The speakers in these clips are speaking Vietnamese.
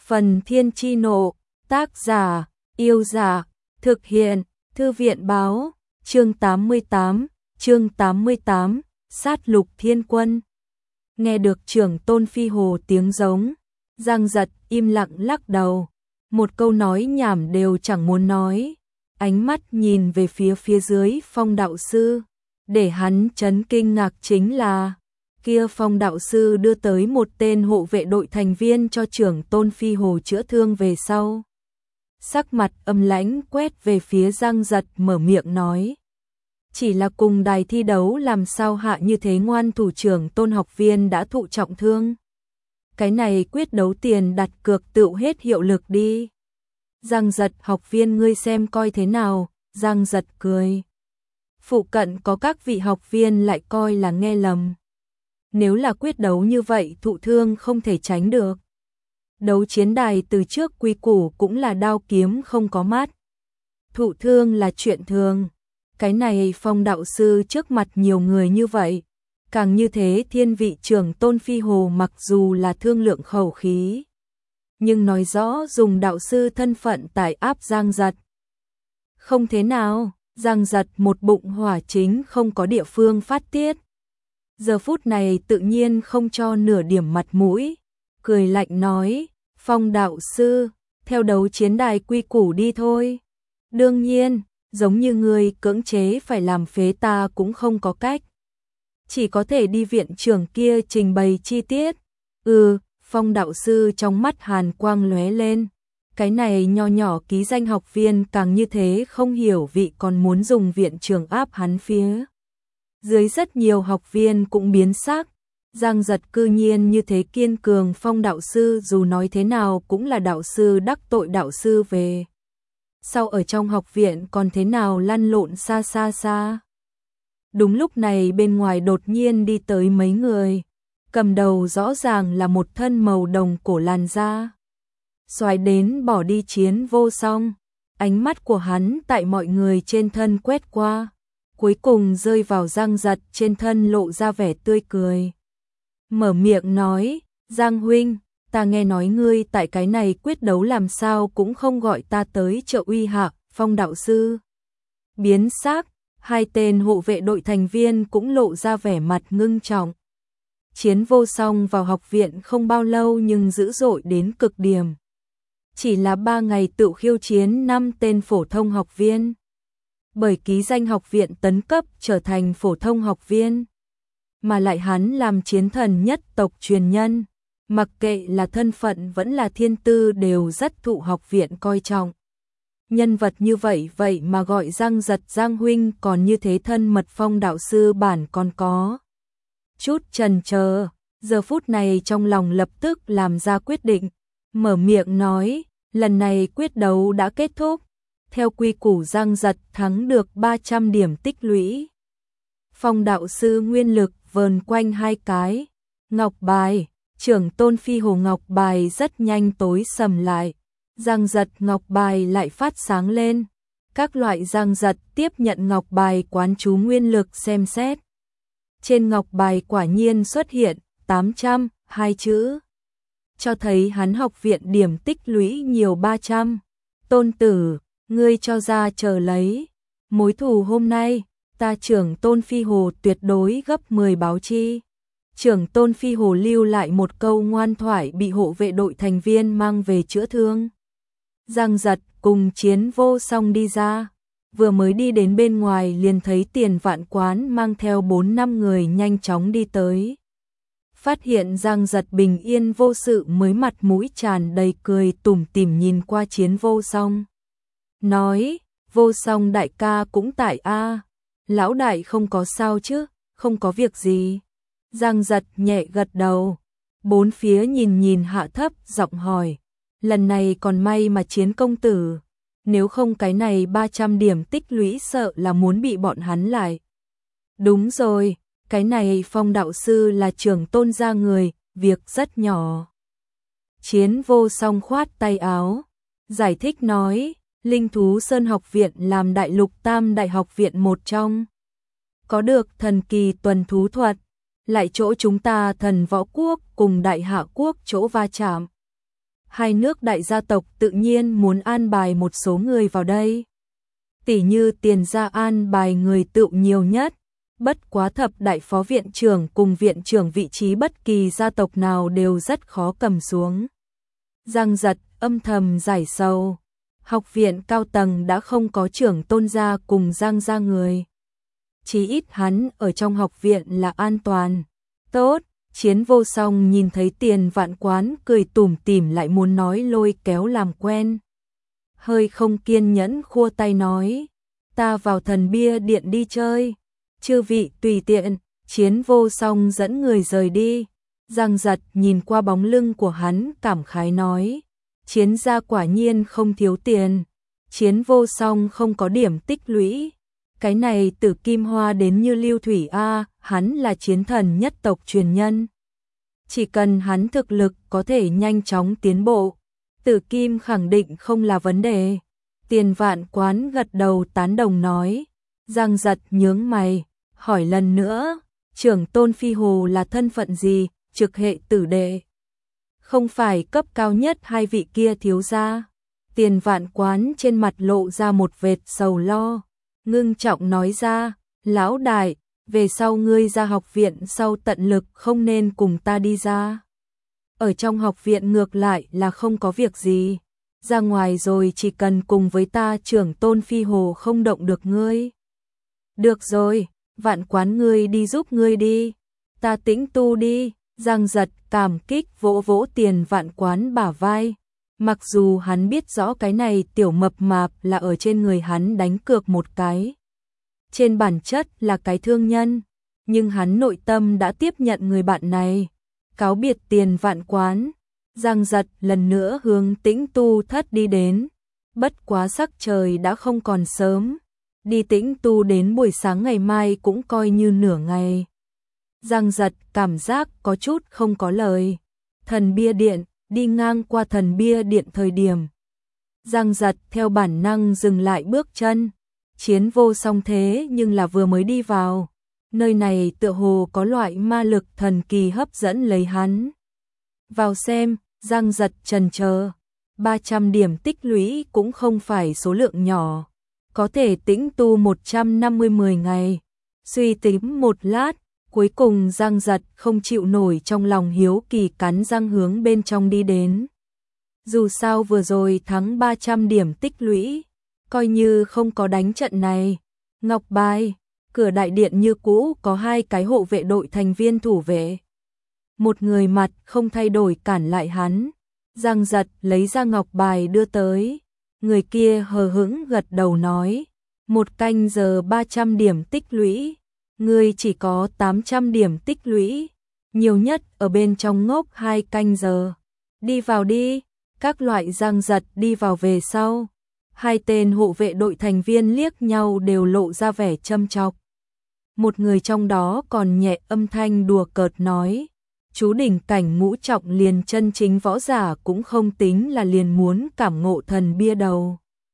Phần Thiên Chi Nộ, tác giả, Yêu Dạ, thực hiện, Thư viện Báo, chương 88, sát lục thiên quân. Nghe được trưởng tôn Phi Hồ tiếng giống, Giang Giật im lặng lắc đầu, một câu nói nhảm đều chẳng muốn nói, ánh mắt nhìn về phía dưới Phong đạo sư, để hắn chấn kinh ngạc chính là kia Phong đạo sư đưa tới một tên hộ vệ đội thành viên cho trưởng tôn Phi Hồ chữa thương về sau. Sắc mặt âm lãnh quét về phía Giang Giật, mở miệng nói: chỉ là cùng đài thi đấu làm sao hạ như thế ngoan thủ trưởng tôn học viên đã thụ trọng thương. Cái này quyết đấu tiền đặt cược tựu hết hiệu lực đi. Giang Giật, học viên ngươi xem coi thế nào. Giang Giật cười. Phụ cận có các vị học viên lại coi là nghe lầm. Nếu là quyết đấu như vậy thụ thương không thể tránh được. Đấu chiến đài từ trước quy củ cũng là đao kiếm không có mắt. Thụ thương là chuyện thường. Cái này Phong đạo sư trước mặt nhiều người như vậy, càng như thế thiên vị trưởng tôn Phi Hồ mặc dù là thương lượng khẩu khí, nhưng nói rõ dùng đạo sư thân phận tải áp Giang Giật. Không thế nào, Giang Giật một bụng hỏa chính không có địa phương phát tiết. Giờ phút này tự nhiên không cho nửa điểm mặt mũi, cười lạnh nói: Phong đạo sư, theo đấu chiến đài quy củ đi thôi. Đương nhiên, giống như người cưỡng chế phải làm phế ta cũng không có cách. Chỉ có thể đi viện trưởng kia trình bày chi tiết. Phong đạo sư trong mắt hàn quang lóe lên. Cái này nho nhỏ ký danh học viên càng như thế không hiểu vị còn muốn dùng viện trưởng áp hắn phía dưới. Rất nhiều học viên cũng biến sắc. Giang Giật cư nhiên như thế kiên cường. Phong đạo sư dù nói thế nào cũng là đạo sư đắc tội đạo sư về sau ở trong học viện còn thế nào lăn lộn xa. Đúng lúc này bên ngoài đột nhiên đi tới mấy người, cầm đầu rõ ràng là một thân màu đồng cổ làn da. Xoài đến bỏ đi Chiến Vô Song, ánh mắt của hắn tại mọi người trên thân quét qua, cuối cùng rơi vào Giang Giật trên thân, lộ ra vẻ tươi cười. Mở miệng nói: Giang huynh, ta nghe nói ngươi tại cái này quyết đấu làm sao cũng không gọi ta tới trợ uy hạ. Phong đạo sư biến sắc, hai tên hộ vệ đội thành viên cũng lộ ra vẻ mặt ngưng trọng. Chiến Vô Song vào học viện không bao lâu nhưng dữ dội đến cực điểm. Chỉ là 3 ngày tự khiêu chiến 5 tên phổ thông học viên. Bởi ký danh học viện tấn cấp trở thành phổ thông học viên. Mà lại hắn làm chiến thần nhất tộc truyền nhân. Mặc kệ là thân phận vẫn là thiên tư đều rất thụ học viện coi trọng. Nhân vật như vậy mà gọi Giang Giật Giang huynh còn như thế thân mật. Phong đạo sư bản còn có chút chần chờ, giờ phút này trong lòng lập tức làm ra quyết định, mở miệng nói: lần này quyết đấu đã kết thúc, theo quy củ Giang Giật thắng được 300 điểm tích lũy. Phong đạo sư nguyên lực vờn quanh 2 cái ngọc bài, trưởng tôn Phi Hồ ngọc bài rất nhanh tối sầm lại. Giang Giật ngọc bài lại phát sáng lên. Các loại Giang Giật tiếp nhận ngọc bài quán chú nguyên lực xem xét. Trên ngọc bài quả nhiên xuất hiện 800, 2 chữ. Cho thấy hắn học viện điểm tích lũy nhiều 300. Tôn tử, ngươi cho ra chờ lấy. Mối thù hôm nay, ta trưởng tôn Phi Hồ tuyệt đối gấp 10 báo chi. Trưởng tôn Phi Hồ lưu lại một câu ngoan thoại bị hộ vệ đội thành viên mang về chữa thương. Giang Giật cùng Chiến Vô Song đi ra, vừa mới đi đến bên ngoài liền thấy Tiền Vạn Quán mang theo 4-5 người nhanh chóng đi tới. Phát hiện Giang Giật bình yên vô sự mới mặt mũi tràn đầy cười tủm tỉm nhìn qua Chiến Vô Song. Nói: Vô Song đại ca cũng tại a. Lão đại không có sao chứ? Không có việc gì. Giang Giật nhẹ gật đầu. Bốn phía nhìn hạ thấp giọng hỏi: lần này còn may mà Chiến công tử, nếu không cái này 300 điểm tích lũy sợ là muốn bị bọn hắn lại. Đúng rồi, cái này Phong đạo sư là trưởng tôn gia người, việc rất nhỏ. Chiến Vô Song khoát tay áo, giải thích nói: Linh Thú Sơn học viện làm đại lục tam đại học viện một trong. Có được thần kỳ tuần thú thuật, lại chỗ chúng ta Thần Võ Quốc cùng Đại Hạ Quốc chỗ va chạm. hai nước đại gia tộc tự nhiên muốn an bài một số người vào đây. Tỷ như Tiền gia an bài người tựu nhiều nhất, bất quá thập đại phó viện trưởng cùng viện trưởng vị trí bất kỳ gia tộc nào đều rất khó cầm xuống. Giang Giật âm thầm giải sầu, học viện cao tầng đã không có trưởng Tôn gia cùng Giang gia người. Chí ít hắn ở trong học viện là an toàn. Tốt, Chiến Vô Song nhìn thấy Tiền Vạn Quán cười tủm tỉm lại muốn nói lôi kéo làm quen. Hơi không kiên nhẫn khua tay nói, ta vào Thần Bia Điện đi chơi. Chư vị tùy tiện. Chiến Vô Song dẫn người rời đi. Giang Giật nhìn qua bóng lưng của hắn cảm khái nói, Chiến gia quả nhiên không thiếu tiền. Chiến Vô Song không có điểm tích lũy. Cái này từ Kim Hoa đến như Lưu Thủy A, hắn là chiến thần nhất tộc truyền nhân. Chỉ cần hắn thực lực có thể nhanh chóng tiến bộ, Tử Kim khẳng định không là vấn đề. Tiền Vạn Quán gật đầu tán đồng nói. Giang Giật nhướng mày, hỏi lần nữa, trưởng Tôn Phi Hồ là thân phận gì? Trực hệ tử đệ. Không phải cấp cao nhất hai vị kia thiếu gia. Tiền Vạn Quán trên mặt lộ ra một vệt sầu lo, ngưng trọng nói ra, lão đại, về sau ngươi ra học viện sau tận lực không nên cùng ta đi ra. Ở trong học viện ngược lại là không có việc gì, ra ngoài rồi chỉ cần cùng với ta trưởng Tôn Phi Hồ không động được ngươi. Được rồi, Vạn Quán ngươi đi giúp ngươi đi, ta tĩnh tu đi. Giang Giật cảm kích vỗ vỗ Tiền Vạn Quán bả vai. Mặc dù hắn biết rõ cái này tiểu mập mạp là ở trên người hắn đánh cược một cái, trên bản chất là cái thương nhân, nhưng hắn nội tâm đã tiếp nhận người bạn này. Cáo biệt Tiền Vạn Quán, Giang Giật lần nữa hướng Tĩnh Tu Thất đi đến. Bất quá sắc trời đã không còn sớm, đi Tĩnh Tu đến buổi sáng ngày mai cũng coi như nửa ngày. Giang Giật cảm giác có chút không có lời. Thần Bia Điện, đi ngang qua Thần Bia Điện thời điểm, Giang Giật theo bản năng dừng lại bước chân. Chiến Vô Song thế nhưng là vừa mới đi vào, nơi này tựa hồ có loại ma lực thần kỳ hấp dẫn lấy hắn. Vào xem, Giang Giật chần chờ, 300 điểm tích lũy cũng không phải số lượng nhỏ, có thể tĩnh tu 150 ngày. Suy tính một lát, cuối cùng Giang Giật không chịu nổi trong lòng hiếu kỳ cắn răng hướng bên trong đi đến. Dù sao vừa rồi thắng 300 điểm tích lũy, coi như không có đánh trận này. Ngọc Bài, cửa đại điện như cũ có hai cái hộ vệ đội thành viên thủ vệ. Một người mặt không thay đổi cản lại hắn. Giang Giật lấy ra ngọc bài đưa tới. Người kia hờ hững gật đầu nói, 1 canh giờ 300 điểm tích lũy. Ngươi chỉ có 800 điểm tích lũy, nhiều nhất ở bên trong ngốc 2 canh giờ. Đi vào đi. Các loại. Giang Giật đi vào về sau, hai tên hộ vệ đội thành viên liếc nhau đều lộ ra vẻ châm chọc. Một người trong đó còn nhẹ âm thanh đùa cợt nói, chú đỉnh cảnh ngũ trọng liền chân chính võ giả cũng không tính là liền muốn cảm ngộ thần bia đầu.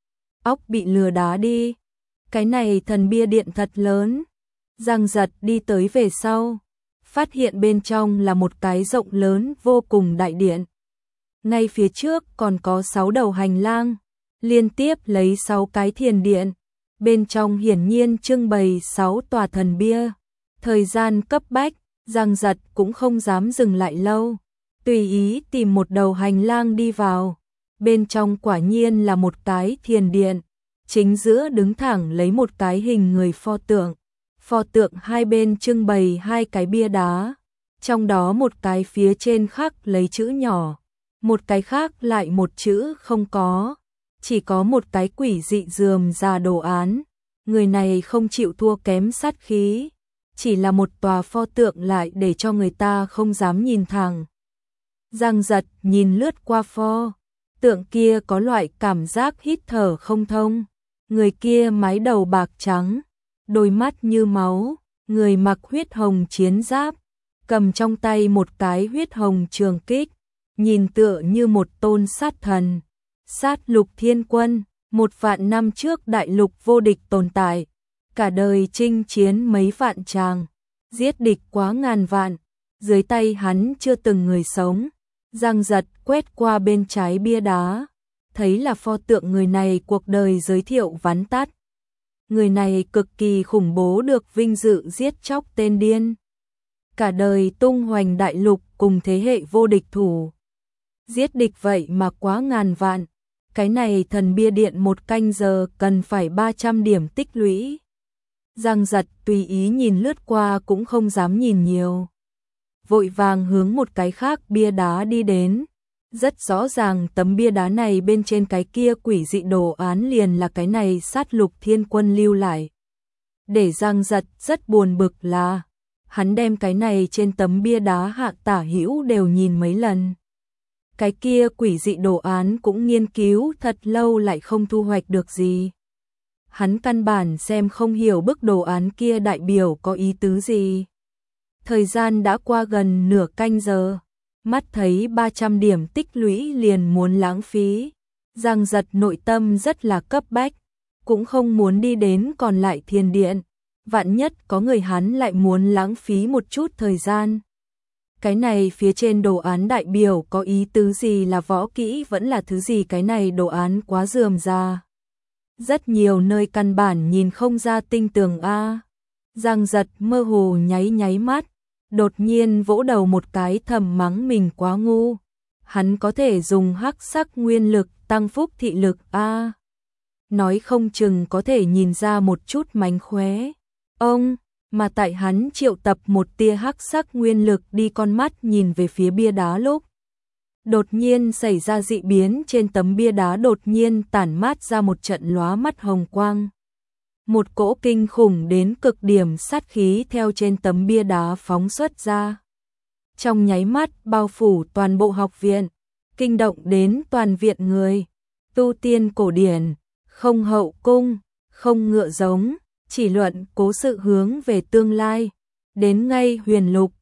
Óc bị lừa đá đi. Cái này Thần Bia Điện thật lớn. Giang Giật đi tới về sau, phát hiện bên trong là một cái rộng lớn vô cùng đại điện. Ngay phía trước còn có 6 đầu hành lang, liên tiếp lấy 6 cái thiền điện. Bên trong hiển nhiên trưng bày 6 tòa thần bia. Thời gian cấp bách, Giang Giật cũng không dám dừng lại lâu, tùy ý tìm một đầu hành lang đi vào. Bên trong quả nhiên là một cái thiền điện, chính giữa đứng thẳng lấy một cái hình người pho tượng. Pho tượng hai bên trưng bày 2 cái bia đá, trong đó một cái phía trên khắc lấy chữ nhỏ, một cái khác lại một chữ không có, chỉ có một cái quỷ dị rườm rà đồ án. Người này không chịu thua kém sát khí, chỉ là một tòa pho tượng lại để cho người ta không dám nhìn thẳng. Giang Giật nhìn lướt qua pho tượng kia có loại cảm giác hít thở không thông. Người kia mái đầu bạc trắng, đôi mắt như máu, người mặc huyết hồng chiến giáp, cầm trong tay một cái huyết hồng trường kích, nhìn tựa như một tôn sát thần. Sát Lục Thiên Quân, 1.000 năm trước đại lục vô địch tồn tại, cả đời chinh chiến mấy vạn tràng, giết địch quá ngàn vạn, dưới tay hắn chưa từng người sống. Giang Giật quét qua bên trái bia đá, thấy là pho tượng người này cuộc đời giới thiệu vắn tắt. Người này cực kỳ khủng bố, được vinh dự giết chóc tên điên. Cả đời tung hoành đại lục cùng thế hệ vô địch thủ. Giết địch vậy mà quá ngàn vạn. Cái này thần bia điện 1 canh giờ cần phải 300 điểm tích lũy. Giang Giật tùy ý nhìn lướt qua cũng không dám nhìn nhiều. Vội vàng hướng một cái khác bia đá đi đến. Rất rõ ràng tấm bia đá này bên trên cái kia quỷ dị đồ án liền là cái này Sát Lục Thiên Quân lưu lại. Để Giang Giật rất buồn bực là hắn đem cái này trên tấm bia đá hạ tả hữu đều nhìn mấy lần. Cái kia quỷ dị đồ án cũng nghiên cứu thật lâu lại không thu hoạch được gì. Hắn căn bản xem không hiểu bức đồ án kia đại biểu có ý tứ gì. Thời gian đã qua gần nửa canh giờ, mắt thấy 300 điểm tích lũy liền muốn lãng phí. Giang Giật nội tâm rất là cấp bách, cũng không muốn đi đến còn lại thiền điện. Vạn nhất có người hắn lại muốn lãng phí một chút thời gian. Cái này phía trên đồ án đại biểu có ý tứ gì, là võ kỹ vẫn là thứ gì, cái này đồ án quá rườm rà. Rất nhiều nơi căn bản nhìn không ra tinh tường a. Giang Giật mơ hồ nháy nháy mắt, đột nhiên vỗ đầu một cái thầm mắng mình quá ngu. Hắn có thể dùng hắc sắc nguyên lực tăng phúc thị lực a. Nói không chừng có thể nhìn ra một chút mánh khóe. Mà tại hắn triệu tập một tia hắc sắc nguyên lực đi con mắt nhìn về phía bia đá lúc đột nhiên xảy ra dị biến, trên tấm bia đá đột nhiên tản mát ra một trận lóa mắt hồng quang. Một cỗ kinh khủng đến cực điểm sát khí theo trên tấm bia đá phóng xuất ra. Trong nháy mắt bao phủ toàn bộ học viện, kinh động đến toàn viện người. Tu tiên cổ điển, không hậu cung, không ngựa giống, chỉ luận cố sự hướng về tương lai. Đến ngay huyền lục,